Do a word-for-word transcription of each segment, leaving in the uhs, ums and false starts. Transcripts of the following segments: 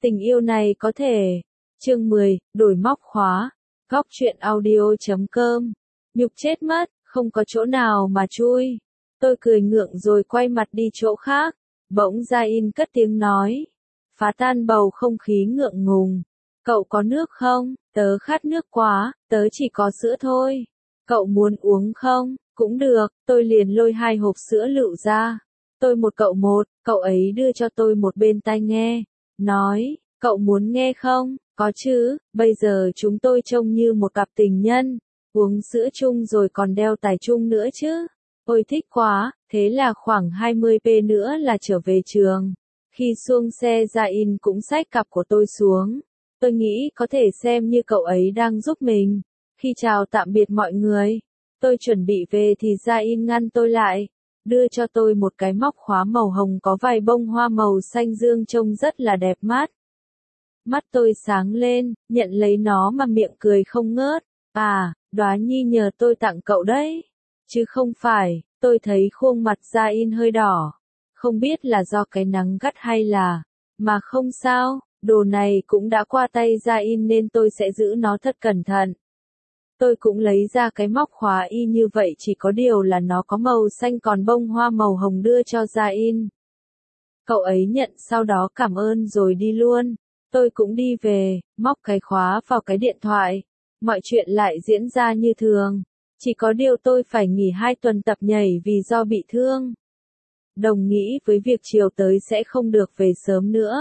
Tình yêu này có thể. Chương mười, đổi móc khóa. Góc truyện audio chấm com. Nhục chết mất, không có chỗ nào mà chui. Tôi cười ngượng rồi quay mặt đi chỗ khác. Bỗng Gia In cất tiếng nói. Phá tan bầu không khí ngượng ngùng. Cậu có nước không? Tớ khát nước quá, tớ chỉ có sữa thôi. Cậu muốn uống không? Cũng được, tôi liền lôi hai hộp sữa lựu ra. Tôi một cậu một, cậu ấy đưa cho tôi một bên tai nghe. Nói, cậu muốn nghe không? Có chứ, bây giờ chúng tôi trông như một cặp tình nhân. Uống sữa chung rồi còn đeo tài chung nữa chứ. Ôi thích quá, thế là khoảng hai mươi phút nữa là trở về trường. Khi xuống xe Gia In cũng xách cặp của tôi xuống. Tôi nghĩ có thể xem như cậu ấy đang giúp mình. Khi chào tạm biệt mọi người, tôi chuẩn bị về thì Gia In ngăn tôi lại, đưa cho tôi một cái móc khóa màu hồng có vài bông hoa màu xanh dương trông rất là đẹp mắt. Mắt tôi sáng lên, nhận lấy nó mà miệng cười không ngớt. À, Đóa Nhi nhờ tôi tặng cậu đấy. Chứ không phải, tôi thấy khuôn mặt Gia In hơi đỏ. Không biết là do cái nắng gắt hay là... Mà không sao, đồ này cũng đã qua tay Gia In nên tôi sẽ giữ nó thật cẩn thận. Tôi cũng lấy ra cái móc khóa y như vậy, chỉ có điều là nó có màu xanh còn bông hoa màu hồng đưa cho Gia In. Cậu ấy nhận sau đó cảm ơn rồi đi luôn. Tôi cũng đi về, móc cái khóa vào cái điện thoại. Mọi chuyện lại diễn ra như thường. Chỉ có điều tôi phải nghỉ hai tuần tập nhảy vì do bị thương. Đồng nghĩ với việc chiều tới sẽ không được về sớm nữa.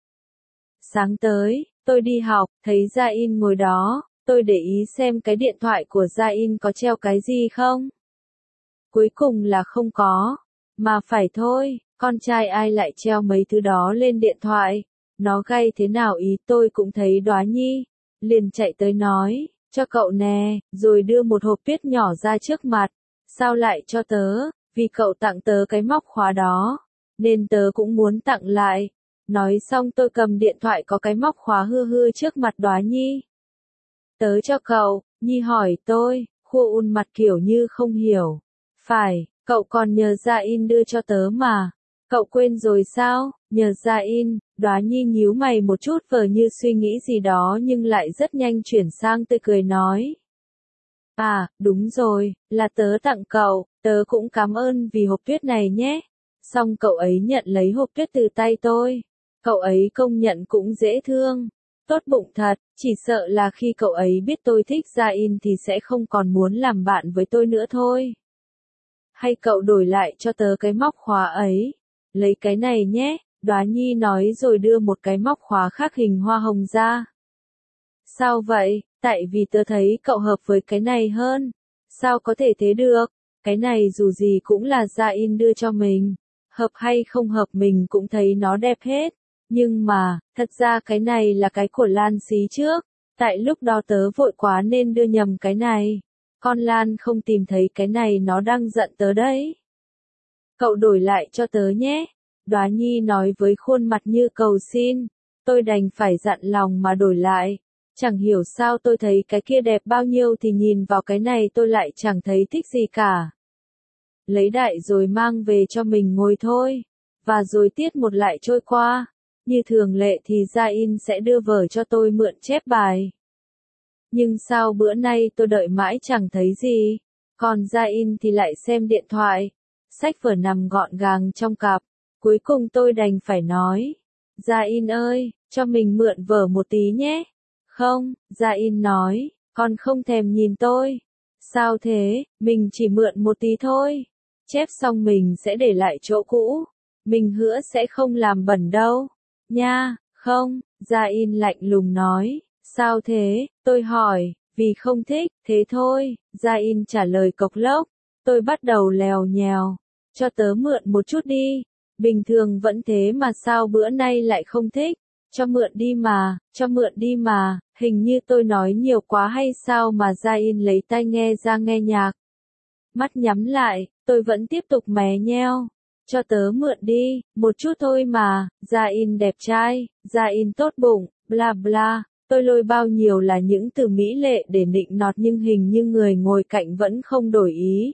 Sáng tới, tôi đi học, thấy Gia In ngồi đó. Tôi để ý xem cái điện thoại của Gia In có treo cái gì không. Cuối cùng là không có. Mà phải thôi, con trai ai lại treo mấy thứ đó lên điện thoại. Nó gay thế nào ý tôi cũng thấy Đóa Nhi. Liền chạy tới nói, cho cậu nè, rồi đưa một hộp tuyết nhỏ ra trước mặt. Sao lại cho tớ? Vì cậu tặng tớ cái móc khóa đó. Nên tớ cũng muốn tặng lại. Nói xong tôi cầm điện thoại có cái móc khóa hư hư trước mặt Đóa Nhi. Tớ cho cậu, Nhi hỏi tôi, khua un mặt kiểu như không hiểu. Phải, cậu còn nhờ Gia In đưa cho tớ mà. Cậu quên rồi sao? Nhờ Gia In. Đóa Nhi nhíu mày một chút vờ như suy nghĩ gì đó nhưng lại rất nhanh chuyển sang tươi cười nói. À, đúng rồi, là tớ tặng cậu, tớ cũng cảm ơn vì hộp tuyết này nhé. Xong cậu ấy nhận lấy hộp tuyết từ tay tôi. Cậu ấy công nhận cũng dễ thương. Tốt bụng thật, chỉ sợ là khi cậu ấy biết tôi thích Gia In thì sẽ không còn muốn làm bạn với tôi nữa thôi. Hay cậu đổi lại cho tớ cái móc khóa ấy. Lấy cái này nhé, Đóa Nhi nói rồi đưa một cái móc khóa khác hình hoa hồng ra. Sao vậy? Tại vì tớ thấy cậu hợp với cái này hơn. Sao có thể thế được? Cái này dù gì cũng là Gia In đưa cho mình. Hợp hay không hợp mình cũng thấy nó đẹp hết. Nhưng mà, thật ra cái này là cái của Lan Xí trước. Tại lúc đó tớ vội quá nên đưa nhầm cái này. Con Lan không tìm thấy cái này nó đang giận tớ đấy. Cậu đổi lại cho tớ nhé. Đóa Nhi nói với khuôn mặt như cầu xin. Tôi đành phải dặn lòng mà đổi lại. Chẳng hiểu sao tôi thấy cái kia đẹp bao nhiêu thì nhìn vào cái này tôi lại chẳng thấy thích gì cả. Lấy đại rồi mang về cho mình ngồi thôi. Và rồi tiết một lại trôi qua. Như thường lệ thì Gia In sẽ đưa vở cho tôi mượn chép bài. Nhưng sao bữa nay tôi đợi mãi chẳng thấy gì. Còn Gia In thì lại xem điện thoại. Sách vở nằm gọn gàng trong cặp. Cuối cùng tôi đành phải nói. Gia In ơi, cho mình mượn vở một tí nhé. Không, Gia In nói, con không thèm nhìn tôi. Sao thế, mình chỉ mượn một tí thôi. Chép xong mình sẽ để lại chỗ cũ. Mình hứa sẽ không làm bẩn đâu. Nha, không, Gia In lạnh lùng nói. Sao thế, tôi hỏi, vì không thích, thế thôi. Gia In trả lời cộc lốc. Tôi bắt đầu lèo nhèo. Cho tớ mượn một chút đi. Bình thường vẫn thế mà sao bữa nay lại không thích. Cho mượn đi mà, cho mượn đi mà. Hình như tôi nói nhiều quá hay sao mà Gia In lấy tai nghe ra nghe nhạc. Mắt nhắm lại, tôi vẫn tiếp tục mè nheo. Cho tớ mượn đi, một chút thôi mà. Gia In đẹp trai, Gia In tốt bụng, bla bla. Tôi lôi bao nhiêu là những từ mỹ lệ để nịnh nọt nhưng hình như người ngồi cạnh vẫn không đổi ý.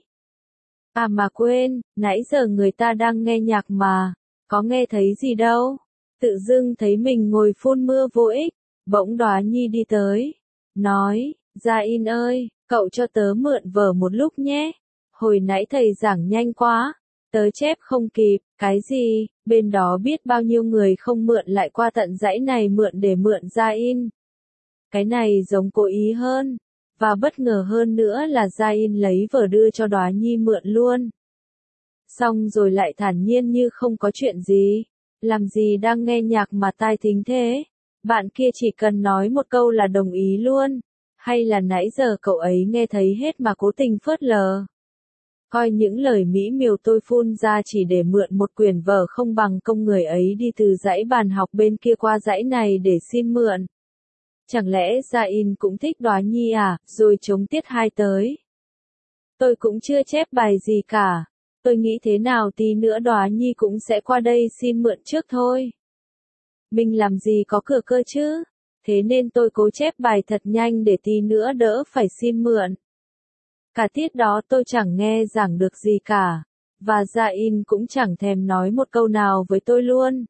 À mà quên, nãy giờ người ta đang nghe nhạc mà. Có nghe thấy gì đâu. Tự dưng thấy mình ngồi phun mưa vô ích, bỗng Đóa Nhi đi tới, nói, Gia In ơi, cậu cho tớ mượn vở một lúc nhé, hồi nãy thầy giảng nhanh quá, tớ chép không kịp, cái gì, bên đó biết bao nhiêu người không mượn lại qua tận dãy này mượn để mượn Gia In. Cái này giống cố ý hơn, và bất ngờ hơn nữa là Gia In lấy vở đưa cho Đóa Nhi mượn luôn. Xong rồi lại thản nhiên như không có chuyện gì, làm gì đang nghe nhạc mà tai thính thế, bạn kia chỉ cần nói một câu là đồng ý luôn, hay là nãy giờ cậu ấy nghe thấy hết mà cố tình phớt lờ. Coi những lời mỹ miều tôi phun ra chỉ để mượn một quyển vở không bằng công người ấy đi từ dãy bàn học bên kia qua dãy này để xin mượn. Chẳng lẽ Gia In cũng thích Đóa Nhi à, rồi chống tiết hai tới. Tôi cũng chưa chép bài gì cả, tôi nghĩ thế nào tí nữa Đóa Nhi cũng sẽ qua đây xin mượn trước thôi. Mình làm gì có cửa cơ chứ, thế nên tôi cố chép bài thật nhanh để tí nữa đỡ phải xin mượn. Cả tiết đó tôi chẳng nghe giảng được gì cả, và Gia In cũng chẳng thèm nói một câu nào với tôi luôn.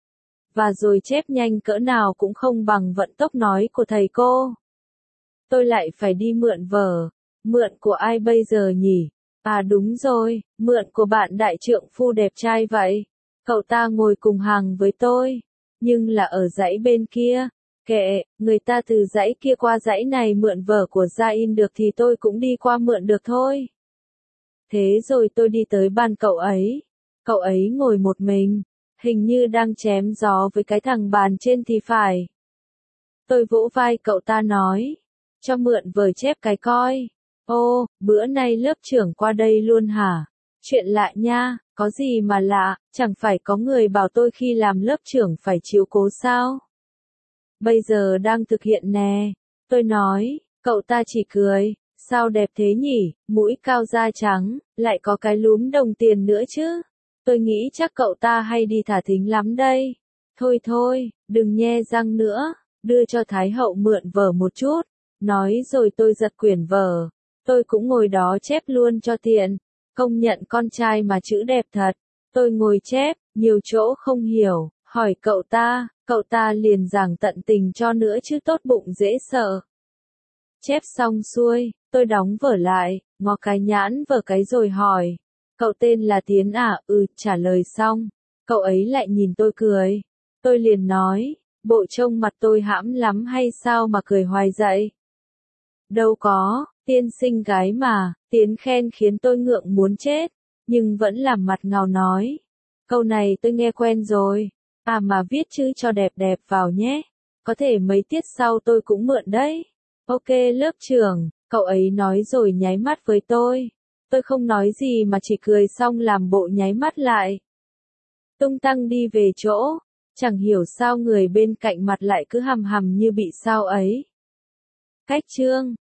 Và rồi chép nhanh cỡ nào cũng không bằng vận tốc nói của thầy cô. Tôi lại phải đi mượn vở, mượn của ai bây giờ nhỉ? À đúng rồi, mượn của bạn đại trượng phu đẹp trai vậy. Cậu ta ngồi cùng hàng với tôi, nhưng là ở dãy bên kia. Kệ, người ta từ dãy kia qua dãy này mượn vở của Gia In được thì tôi cũng đi qua mượn được thôi. Thế rồi tôi đi tới bàn cậu ấy. Cậu ấy ngồi một mình, hình như đang chém gió với cái thằng bàn trên thì phải. Tôi vỗ vai cậu ta nói, cho mượn vở chép cái coi. Ô, bữa nay lớp trưởng qua đây luôn hả? Chuyện lạ nha, có gì mà lạ, chẳng phải có người bảo tôi khi làm lớp trưởng phải chiếu cố sao? Bây giờ đang thực hiện nè. Tôi nói, cậu ta chỉ cười, sao đẹp thế nhỉ, mũi cao da trắng, lại có cái lúm đồng tiền nữa chứ. Tôi nghĩ chắc cậu ta hay đi thả thính lắm đây. Thôi thôi, đừng nhe răng nữa, đưa cho Thái hậu mượn vở một chút. Nói rồi tôi giật quyển vở. Tôi cũng ngồi đó chép luôn cho tiện. Công nhận con trai mà chữ đẹp thật. Tôi ngồi chép, nhiều chỗ không hiểu, hỏi cậu ta, cậu ta liền giảng tận tình cho nữa chứ tốt bụng dễ sợ. Chép xong xuôi, tôi đóng vở lại, ngó cái nhãn vở cái rồi hỏi. Cậu tên là Tiến à? Ừ, trả lời xong. Cậu ấy lại nhìn tôi cười. Tôi liền nói, bộ trông mặt tôi hãm lắm hay sao mà cười hoài dậy? Đâu có, tiên xinh gái mà, Tiến khen khiến tôi ngượng muốn chết, nhưng vẫn làm mặt ngào nói. Câu này tôi nghe quen rồi, à mà viết chữ cho đẹp đẹp vào nhé, có thể mấy tiết sau tôi cũng mượn đấy. Ok lớp trưởng, cậu ấy nói rồi nháy mắt với tôi. Tôi không nói gì mà chỉ cười xong làm bộ nháy mắt lại. Tung tăng đi về chỗ, chẳng hiểu sao người bên cạnh mặt lại cứ hằm hằm như bị sao ấy. Cách chương